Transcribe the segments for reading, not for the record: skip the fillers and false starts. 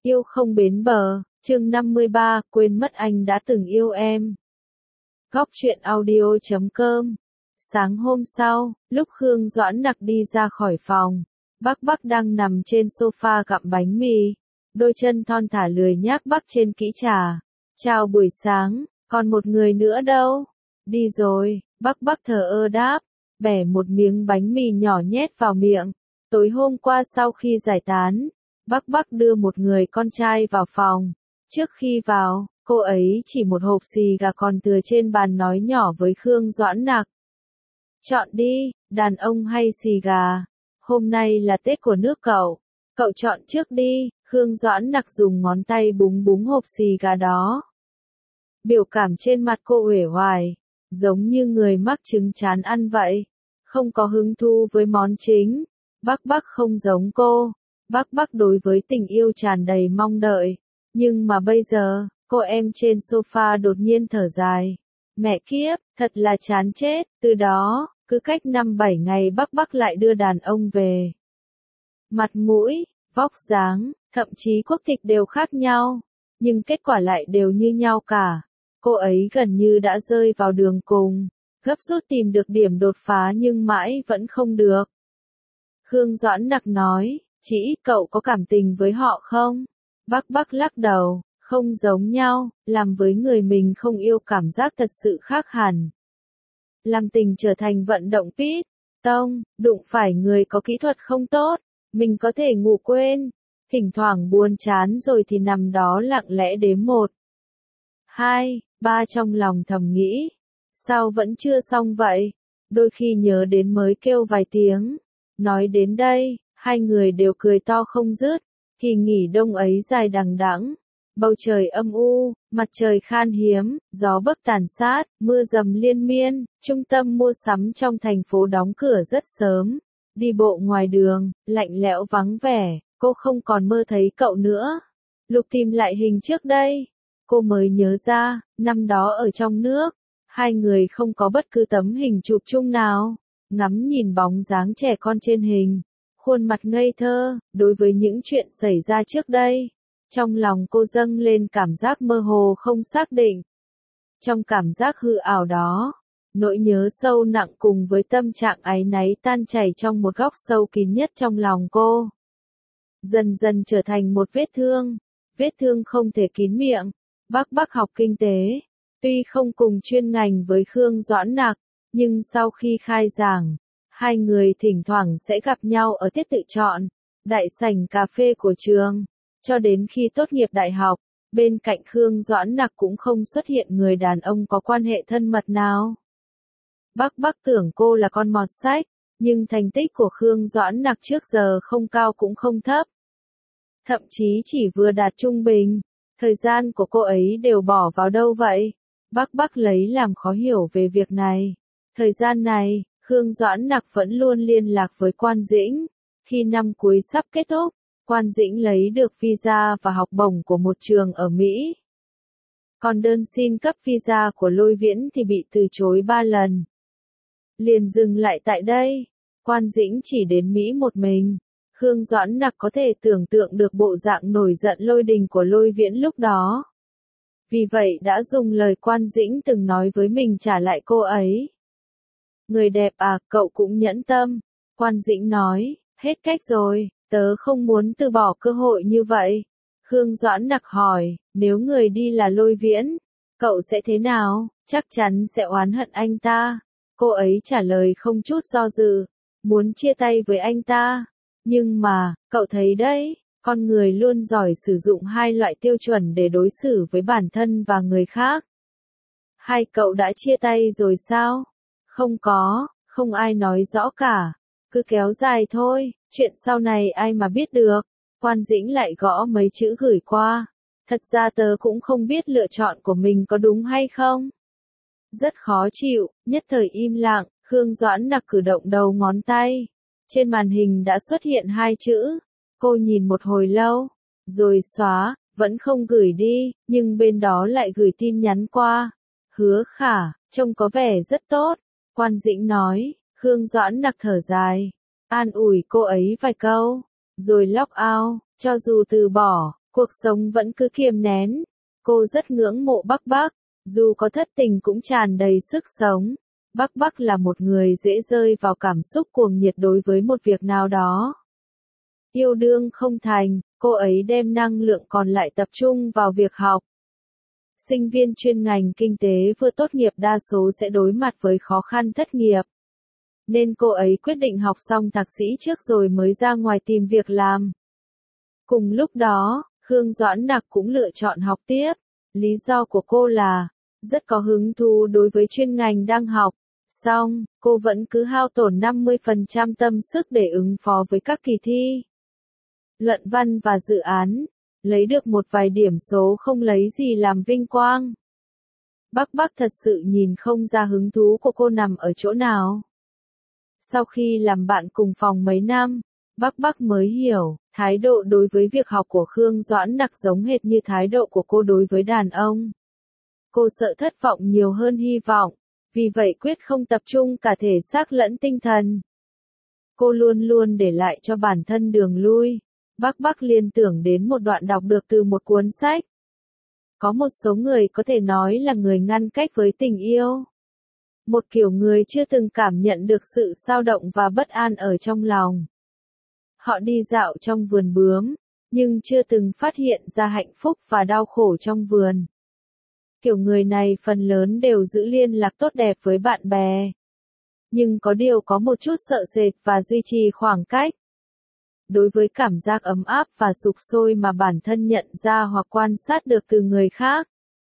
Yêu không bến bờ, chương 53, quên mất anh đã từng yêu em. Góc truyện audio.com. Sáng hôm sau, lúc Khương Doãn Nặc đi ra khỏi phòng, Bắc đang nằm trên sofa gặm bánh mì, đôi chân thon thả lười nhác bắc trên kỹ trà. Chào buổi sáng, còn một người nữa đâu? Đi rồi, Bắc thờ ơ đáp, bẻ một miếng bánh mì nhỏ nhét vào miệng. Tối hôm qua sau khi giải tán, Bắc đưa một người con trai vào phòng. Trước khi vào, cô ấy chỉ một hộp xì gà còn thừa trên bàn nói nhỏ với Khương Doãn Nặc. Chọn đi, đàn ông hay xì gà? Hôm nay là Tết của nước cậu. Cậu chọn trước đi, Khương Doãn Nặc dùng ngón tay búng hộp xì gà đó. Biểu cảm trên mặt cô uể oải, giống như người mắc chứng chán ăn vậy. Không có hứng thú với món chính. Bắc không giống cô. Bắc đối với tình yêu tràn đầy mong đợi. Nhưng mà bây giờ, cô em trên sofa đột nhiên thở dài. Mẹ kiếp, thật là chán chết. Từ đó, cứ cách 5-7 ngày Bắc lại đưa đàn ông về. Mặt mũi, vóc dáng, thậm chí quốc tịch đều khác nhau. Nhưng kết quả lại đều như nhau cả. Cô ấy gần như đã rơi vào đường cùng. Gấp rút tìm được điểm đột phá nhưng mãi vẫn không được. Khương Doãn Nặc nói, chị cậu có cảm tình với họ không? Bắc lắc đầu, không giống nhau, làm với người mình không yêu cảm giác thật sự khác hẳn. Làm tình trở thành vận động pit, tông, đụng phải người có kỹ thuật không tốt, mình có thể ngủ quên, thỉnh thoảng buồn chán rồi thì nằm đó lặng lẽ đếm 1, 2, 3 trong lòng thầm nghĩ. Sao vẫn chưa xong vậy? Đôi khi nhớ đến mới kêu vài tiếng. Nói đến đây, hai người đều cười to không dứt. Kỳ nghỉ đông ấy dài đằng đẵng, bầu trời âm u, mặt trời khan hiếm, gió bấc tàn sát, mưa dầm liên miên, trung tâm mua sắm trong thành phố đóng cửa rất sớm. Đi bộ ngoài đường, lạnh lẽo vắng vẻ, cô không còn mơ thấy cậu nữa. Lục tìm lại hình trước đây, cô mới nhớ ra, năm đó ở trong nước, hai người không có bất cứ tấm hình chụp chung nào. Ngắm nhìn bóng dáng trẻ con trên hình, khuôn mặt ngây thơ, đối với những chuyện xảy ra trước đây. Trong lòng cô dâng lên cảm giác mơ hồ không xác định. Trong cảm giác hư ảo đó, nỗi nhớ sâu nặng cùng với tâm trạng áy náy tan chảy trong một góc sâu kín nhất trong lòng cô. Dần dần trở thành một vết thương không thể kín miệng. Bắc học kinh tế, tuy không cùng chuyên ngành với Khương Doãn Nặc, nhưng sau khi khai giảng, hai người thỉnh thoảng sẽ gặp nhau ở tiết tự chọn, đại sảnh cà phê của trường. Cho đến khi tốt nghiệp đại học, bên cạnh Khương Doãn Nặc cũng không xuất hiện người đàn ông có quan hệ thân mật nào. Bắc tưởng cô là con mọt sách, nhưng thành tích của Khương Doãn Nặc trước giờ không cao cũng không thấp. Thậm chí chỉ vừa đạt trung bình. Thời gian của cô ấy đều bỏ vào đâu vậy? Bắc lấy làm khó hiểu về việc này. Thời gian này, Khương Doãn Nặc vẫn luôn liên lạc với Quan Dĩnh. Khi năm cuối sắp kết thúc, Quan Dĩnh lấy được visa và học bổng của một trường ở Mỹ. Còn đơn xin cấp visa của Lôi Viễn thì bị từ chối 3 lần. Liền dừng lại tại đây. Quan Dĩnh chỉ đến Mỹ một mình. Khương Doãn Nặc có thể tưởng tượng được bộ dạng nổi giận lôi đình của Lôi Viễn lúc đó. Vì vậy đã dùng lời Quan Dĩnh từng nói với mình trả lại cô ấy. Người đẹp à, cậu cũng nhẫn tâm. Quan Dĩnh nói, hết cách rồi, tớ không muốn từ bỏ cơ hội như vậy. Khương Doãn Nặc hỏi, nếu người đi là Lôi Viễn, cậu sẽ thế nào? Chắc chắn sẽ oán hận anh ta. Cô ấy trả lời không chút do dự, muốn chia tay với anh ta. Nhưng mà, cậu thấy đấy, con người luôn giỏi sử dụng hai loại tiêu chuẩn để đối xử với bản thân và người khác. Hai cậu đã chia tay rồi sao? Không có, không ai nói rõ cả. Cứ kéo dài thôi, chuyện sau này ai mà biết được. Quan Dĩnh lại gõ mấy chữ gửi qua. Thật ra tớ cũng không biết lựa chọn của mình có đúng hay không. Rất khó chịu, nhất thời im lặng, Khương Doãn Nặc cử động đầu ngón tay. Trên màn hình đã xuất hiện hai chữ. Cô nhìn một hồi lâu, rồi xóa, vẫn không gửi đi, nhưng bên đó lại gửi tin nhắn qua. Hứa Khả, trông có vẻ rất tốt. Quan Dĩnh nói, Khương Doãn Nặc thở dài. An ủi cô ấy vài câu, rồi log out, cho dù từ bỏ, Cuộc sống vẫn cứ kiềm nén. Cô rất ngưỡng mộ Bắc Bắc, dù có thất tình cũng tràn đầy sức sống. Bắc Bắc là một người dễ rơi vào cảm xúc cuồng nhiệt đối với một việc nào đó. Yêu đương không thành, cô ấy đem năng lượng còn lại tập trung vào việc học. Sinh viên chuyên ngành kinh tế vừa tốt nghiệp đa số sẽ đối mặt với khó khăn thất nghiệp. Nên cô ấy quyết định học xong thạc sĩ trước rồi mới ra ngoài tìm việc làm. Cùng lúc đó, Khương Doãn Nặc cũng lựa chọn học tiếp. Lý do của cô là, rất có hứng thú đối với chuyên ngành đang học. Song, cô vẫn cứ hao tổn 50% tâm sức để ứng phó với các kỳ thi. Luận văn và dự án, lấy được một vài điểm số không lấy gì làm vinh quang. Bắc Bắc thật sự nhìn không ra hứng thú của cô nằm ở chỗ nào. Sau khi làm bạn cùng phòng mấy năm, Bắc Bắc mới hiểu, thái độ đối với việc học của Khương Doãn Nặc giống hệt như thái độ của cô đối với đàn ông. Cô sợ thất vọng nhiều hơn hy vọng, vì vậy quyết không tập trung cả thể xác lẫn tinh thần. Cô luôn luôn để lại cho bản thân đường lui. Bắc Bắc liên tưởng đến một đoạn đọc được từ một cuốn sách. Có một số người có thể nói là người ngăn cách với tình yêu. Một kiểu người chưa từng cảm nhận được sự dao động và bất an ở trong lòng. Họ đi dạo trong vườn bướm, nhưng chưa từng phát hiện ra hạnh phúc và đau khổ trong vườn. Kiểu người này phần lớn đều giữ liên lạc tốt đẹp với bạn bè. Nhưng có điều có một chút sợ sệt và duy trì khoảng cách. Đối với cảm giác ấm áp và sục sôi mà bản thân nhận ra hoặc quan sát được từ người khác,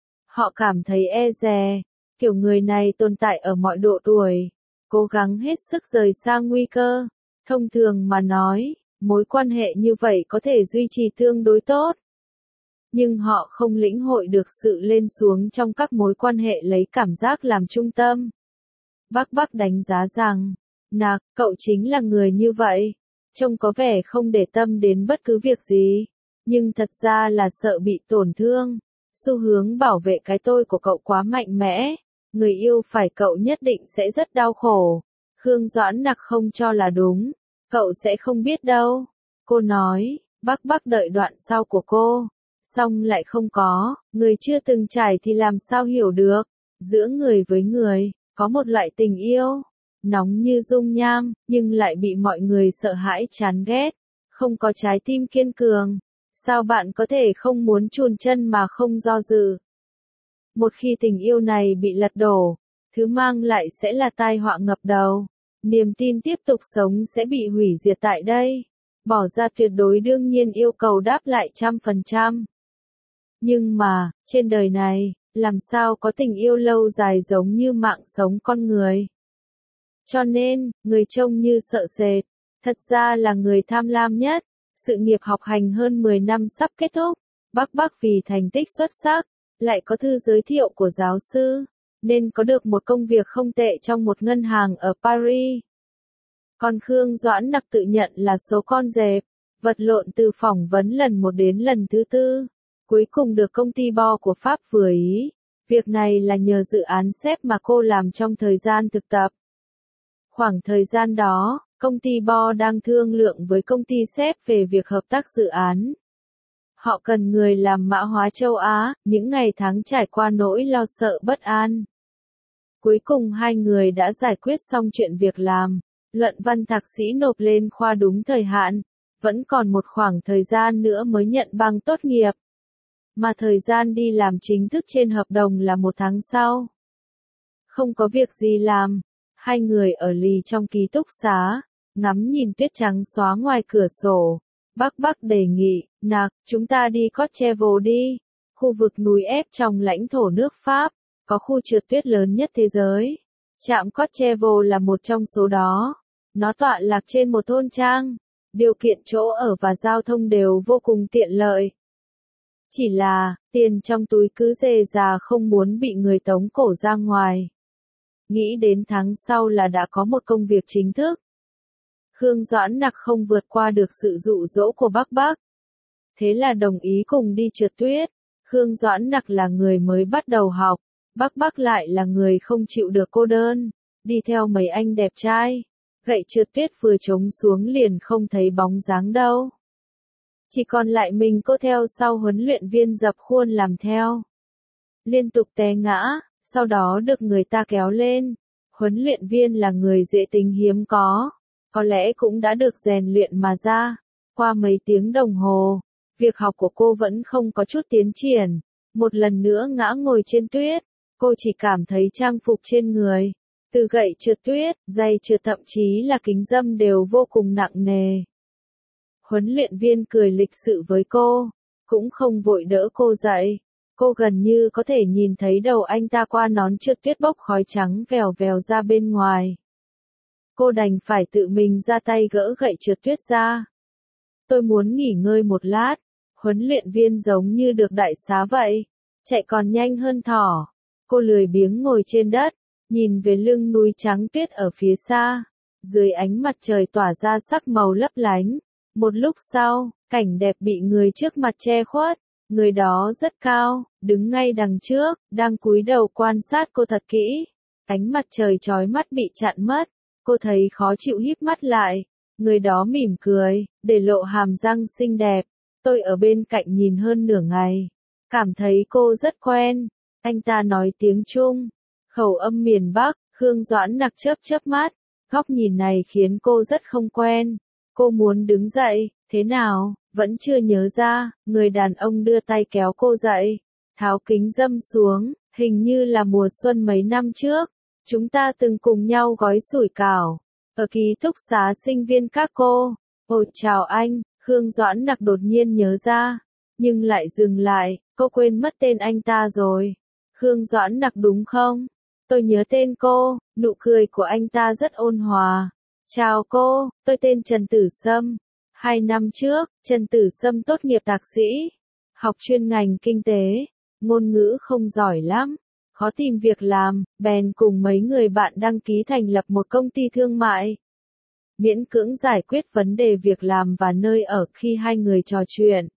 họ cảm thấy e dè. Kiểu người này tồn tại ở mọi độ tuổi, cố gắng hết sức rời xa nguy cơ. Thông thường mà nói, mối quan hệ như vậy có thể duy trì tương đối tốt. Nhưng họ không lĩnh hội được sự lên xuống trong các mối quan hệ lấy cảm giác làm trung tâm. Bắc Bắc đánh giá rằng, Nặc, cậu chính là người như vậy. Trông có vẻ không để tâm đến bất cứ việc gì, nhưng thật ra là sợ bị tổn thương. Xu hướng bảo vệ cái tôi của cậu quá mạnh mẽ, người yêu phải cậu nhất định sẽ rất đau khổ. Khương Doãn Nặc không cho là đúng, cậu sẽ không biết đâu. Cô nói, Bắc Bắc đợi đoạn sau của cô, xong lại không có, người chưa từng trải thì làm sao hiểu được. Giữa người với người, có một loại tình yêu, nóng như dung nham, nhưng lại bị mọi người sợ hãi chán ghét, không có trái tim kiên cường. Sao bạn có thể không muốn chùn chân mà không do dự? Một khi tình yêu này bị lật đổ, thứ mang lại sẽ là tai họa ngập đầu. Niềm tin tiếp tục sống sẽ bị hủy diệt tại đây. Bỏ ra tuyệt đối đương nhiên yêu cầu đáp lại 100%. Nhưng mà, trên đời này, làm sao có tình yêu lâu dài giống như mạng sống con người? Cho nên, người trông như sợ sệt, thật ra là người tham lam nhất. Sự nghiệp học hành hơn 10 năm sắp kết thúc, Bắc Bắc vì thành tích xuất sắc, lại có thư giới thiệu của giáo sư, nên có được một công việc không tệ trong một ngân hàng ở Paris. Còn Khương Doãn Nặc tự nhận là số con dẹp, vật lộn từ phỏng vấn lần 1 đến lần thứ 4, cuối cùng được công ty Bo của Pháp vừa ý. Việc này là nhờ dự án SEP mà cô làm trong thời gian thực tập. Khoảng thời gian đó, công ty Bo đang thương lượng với công ty SEP về việc hợp tác dự án. Họ cần người làm mã hóa châu Á, những ngày tháng trải qua nỗi lo sợ bất an. Cuối cùng hai người đã giải quyết xong chuyện việc làm, luận văn thạc sĩ nộp lên khoa đúng thời hạn, vẫn còn một khoảng thời gian nữa mới nhận bằng tốt nghiệp. Mà thời gian đi làm chính thức trên hợp đồng là 1 tháng sau. Không có việc gì làm, hai người ở lì trong ký túc xá, ngắm nhìn tuyết trắng xóa ngoài cửa sổ. Bắc Bắc đề nghị, Nặc, chúng ta đi Courchevel đi. Khu vực núi ép trong lãnh thổ nước Pháp, có khu trượt tuyết lớn nhất thế giới. Trạm Courchevel là một trong số đó. Nó tọa lạc trên một thôn trang. Điều kiện chỗ ở và giao thông đều vô cùng tiện lợi. Chỉ là, tiền trong túi cứ dề già không muốn bị người tống cổ ra ngoài. Nghĩ đến tháng sau là đã có một công việc chính thức. Khương Doãn Nặc không vượt qua được sự dụ dỗ của Bắc Bắc. Thế là đồng ý cùng đi trượt tuyết. Khương Doãn Nặc là người mới bắt đầu học. Bắc Bắc lại là người không chịu được cô đơn. Đi theo mấy anh đẹp trai. Gậy trượt tuyết vừa trống xuống liền không thấy bóng dáng đâu. Chỉ còn lại mình cô theo sau huấn luyện viên dập khuôn làm theo. Liên tục té ngã, sau đó được người ta kéo lên. Huấn luyện viên là người dễ tính hiếm có lẽ cũng đã được rèn luyện mà ra. Qua mấy tiếng đồng hồ, việc học của cô vẫn không có chút tiến triển. Một lần nữa ngã ngồi trên tuyết, cô chỉ cảm thấy trang phục trên người, từ gậy trượt tuyết, giày trượt thậm chí là kính râm đều vô cùng nặng nề. Huấn luyện viên cười lịch sự với cô, cũng không vội đỡ cô dậy. Cô gần như có thể nhìn thấy đầu anh ta qua nón trượt tuyết bốc khói trắng vèo vèo ra bên ngoài. Cô đành phải tự mình ra tay gỡ gậy trượt tuyết ra. Tôi muốn nghỉ ngơi một lát. Huấn luyện viên giống như được đại xá vậy, chạy còn nhanh hơn thỏ. Cô lười biếng ngồi trên đất, nhìn về lưng núi trắng tuyết ở phía xa. Dưới ánh mặt trời tỏa ra sắc màu lấp lánh. Một lúc sau, cảnh đẹp bị người trước mặt che khuất. Người đó rất cao, đứng ngay đằng trước, đang cúi đầu quan sát cô thật kỹ. Ánh mặt trời chói mắt bị chặn mất. Cô thấy khó chịu híp mắt lại. Người đó mỉm cười, để lộ hàm răng xinh đẹp. Tôi ở bên cạnh nhìn hơn nửa ngày. Cảm thấy cô rất quen. Anh ta nói tiếng Trung. Khẩu âm miền Bắc, Khương Doãn Nặc chớp mắt. Góc nhìn này khiến cô rất không quen. Cô muốn đứng dậy, thế nào, vẫn chưa nhớ ra. Người đàn ông đưa tay kéo cô dậy. Tháo kính râm xuống, hình như là mùa xuân mấy năm trước. Chúng ta từng cùng nhau gói sủi cảo. Ở ký túc xá sinh viên các cô. Ồ chào anh, Khương Doãn Nặc đột nhiên nhớ ra. Nhưng lại dừng lại, cô quên mất tên anh ta rồi. Khương Doãn Nặc đúng không? Tôi nhớ tên cô, nụ cười của anh ta rất ôn hòa. Chào cô, tôi tên Trần Tử Sâm. 2 năm trước, Trần Tử Sâm tốt nghiệp thạc sĩ. Học chuyên ngành kinh tế. Ngôn ngữ không giỏi lắm. Khó tìm việc làm, bèn cùng mấy người bạn đăng ký thành lập một công ty thương mại. Miễn cưỡng giải quyết vấn đề việc làm và nơi ở khi hai người trò chuyện.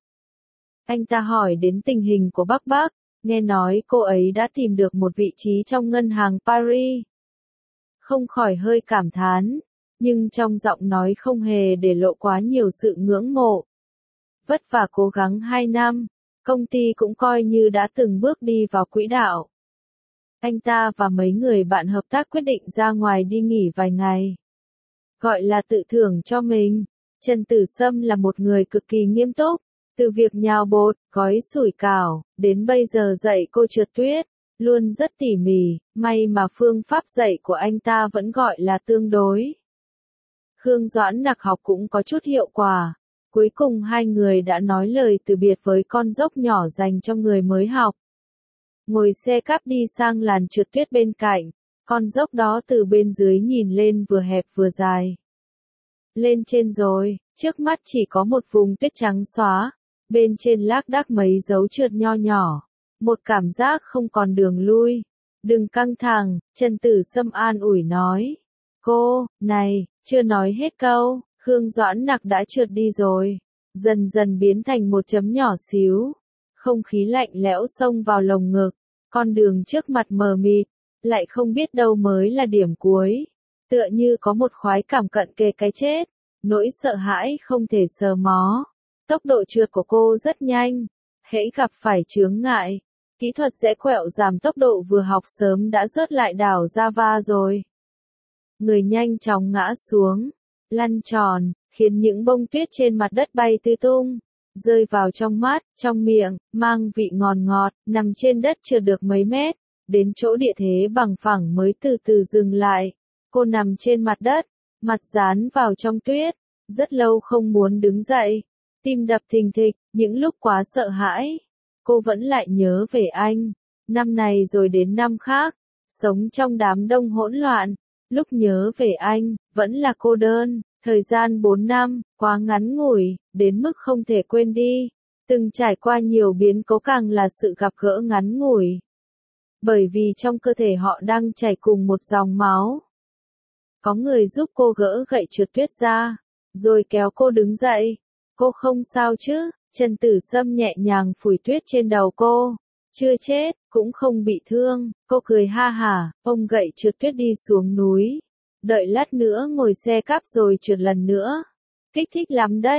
Anh ta hỏi đến tình hình của Bắc Bắc, nghe nói cô ấy đã tìm được một vị trí trong ngân hàng Paris. Không khỏi hơi cảm thán, nhưng trong giọng nói không hề để lộ quá nhiều sự ngưỡng mộ. Vất vả cố gắng 2 năm, công ty cũng coi như đã từng bước đi vào quỹ đạo. Anh ta và mấy người bạn hợp tác quyết định ra ngoài đi nghỉ vài ngày. Gọi là tự thưởng cho mình. Trần Tử Sâm là một người cực kỳ nghiêm túc. Từ việc nhào bột, gói sủi cảo, đến bây giờ dạy cô trượt tuyết, luôn rất tỉ mỉ, may mà phương pháp dạy của anh ta vẫn gọi là tương đối. Khương Doãn Nặc học cũng có chút hiệu quả. Cuối cùng hai người đã nói lời từ biệt với con dốc nhỏ dành cho người mới học. Ngồi xe cáp đi sang làn trượt tuyết bên cạnh, con dốc đó từ bên dưới nhìn lên vừa hẹp vừa dài. Lên trên rồi, trước mắt chỉ có một vùng tuyết trắng xóa, bên trên lác đác mấy dấu trượt nho nhỏ, một cảm giác không còn đường lui. Đừng căng thẳng, Trần Tử Sâm an ủi nói. Cô, này, chưa nói hết câu, Khương Doãn Nặc đã trượt đi rồi, dần dần biến thành một chấm nhỏ xíu. Không khí lạnh lẽo xông vào lồng ngực, con đường trước mặt mờ mịt, lại không biết đâu mới là điểm cuối. Tựa như có một khoái cảm cận kề cái chết, nỗi sợ hãi không thể sờ mó. Tốc độ trượt của cô rất nhanh, hễ gặp phải chướng ngại, kỹ thuật rẽ quẹo giảm tốc độ vừa học sớm đã rớt lại đảo Java rồi. Người nhanh chóng ngã xuống, lăn tròn, khiến những bông tuyết trên mặt đất bay tứ tung, rơi vào trong mắt, trong miệng, mang vị ngọt ngọt, nằm trên đất chưa được mấy mét, đến chỗ địa thế bằng phẳng mới từ từ dừng lại. Cô nằm trên mặt đất, mặt dán vào trong tuyết, rất lâu không muốn đứng dậy, tim đập thình thịch, những lúc quá sợ hãi, cô vẫn lại nhớ về anh. Năm này rồi đến năm khác, sống trong đám đông hỗn loạn, lúc nhớ về anh, vẫn là cô đơn. Thời gian 4 năm, quá ngắn ngủi, đến mức không thể quên đi. Từng trải qua nhiều biến cố càng là sự gặp gỡ ngắn ngủi. Bởi vì trong cơ thể họ đang chảy cùng một dòng máu. Có người giúp cô gỡ gậy trượt tuyết ra, rồi kéo cô đứng dậy. Cô không sao chứ? Trần Tử Sâm nhẹ nhàng phủi tuyết trên đầu cô. Chưa chết, cũng không bị thương. Cô cười ha hả, ôm gậy trượt tuyết đi xuống núi. Đợi lát nữa ngồi xe cáp rồi trượt lần nữa. Kích thích lắm đấy.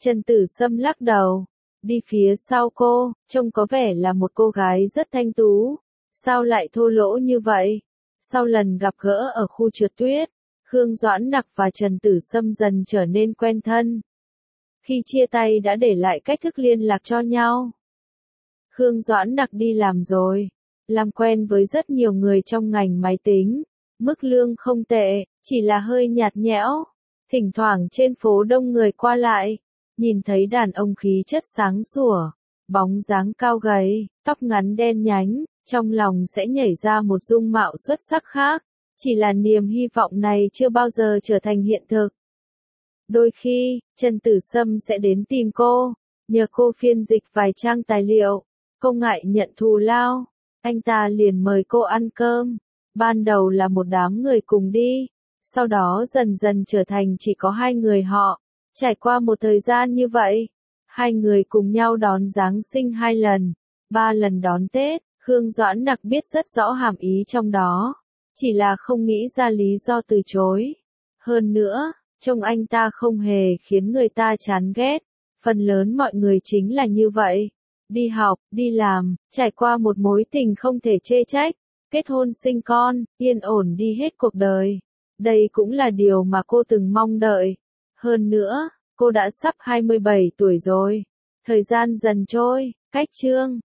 Trần Tử Sâm lắc đầu, đi phía sau cô, trông có vẻ là một cô gái rất thanh tú, sao lại thô lỗ như vậy? Sau lần gặp gỡ ở khu trượt tuyết, Khương Doãn Nặc và Trần Tử Sâm dần trở nên quen thân. Khi chia tay đã để lại cách thức liên lạc cho nhau. Khương Doãn Nặc đi làm rồi, làm quen với rất nhiều người trong ngành máy tính, mức lương không tệ, chỉ là hơi nhạt nhẽo. Thỉnh thoảng trên phố đông người qua lại, nhìn thấy đàn ông khí chất sáng sủa, bóng dáng cao gầy, tóc ngắn đen nhánh, trong lòng sẽ nhảy ra một dung mạo xuất sắc khác, chỉ là niềm hy vọng này chưa bao giờ trở thành hiện thực. Đôi khi, Trần Tử Sâm sẽ đến tìm cô, nhờ cô phiên dịch vài trang tài liệu, không ngại nhận thù lao, anh ta liền mời cô ăn cơm. Ban đầu là một đám người cùng đi, sau đó dần dần trở thành chỉ có hai người họ. Trải qua một thời gian như vậy, hai người cùng nhau đón Giáng sinh 2 lần, 3 lần đón Tết, Khương Doãn Nặc biết rất rõ hàm ý trong đó, chỉ là không nghĩ ra lý do từ chối. Hơn nữa, trông anh ta không hề khiến người ta chán ghét, phần lớn mọi người chính là như vậy. Đi học, đi làm, trải qua một mối tình không thể chê trách, kết hôn sinh con, yên ổn đi hết cuộc đời. Đây cũng là điều mà cô từng mong đợi. Hơn nữa, cô đã sắp 27 tuổi rồi. Thời gian dần trôi, cách chương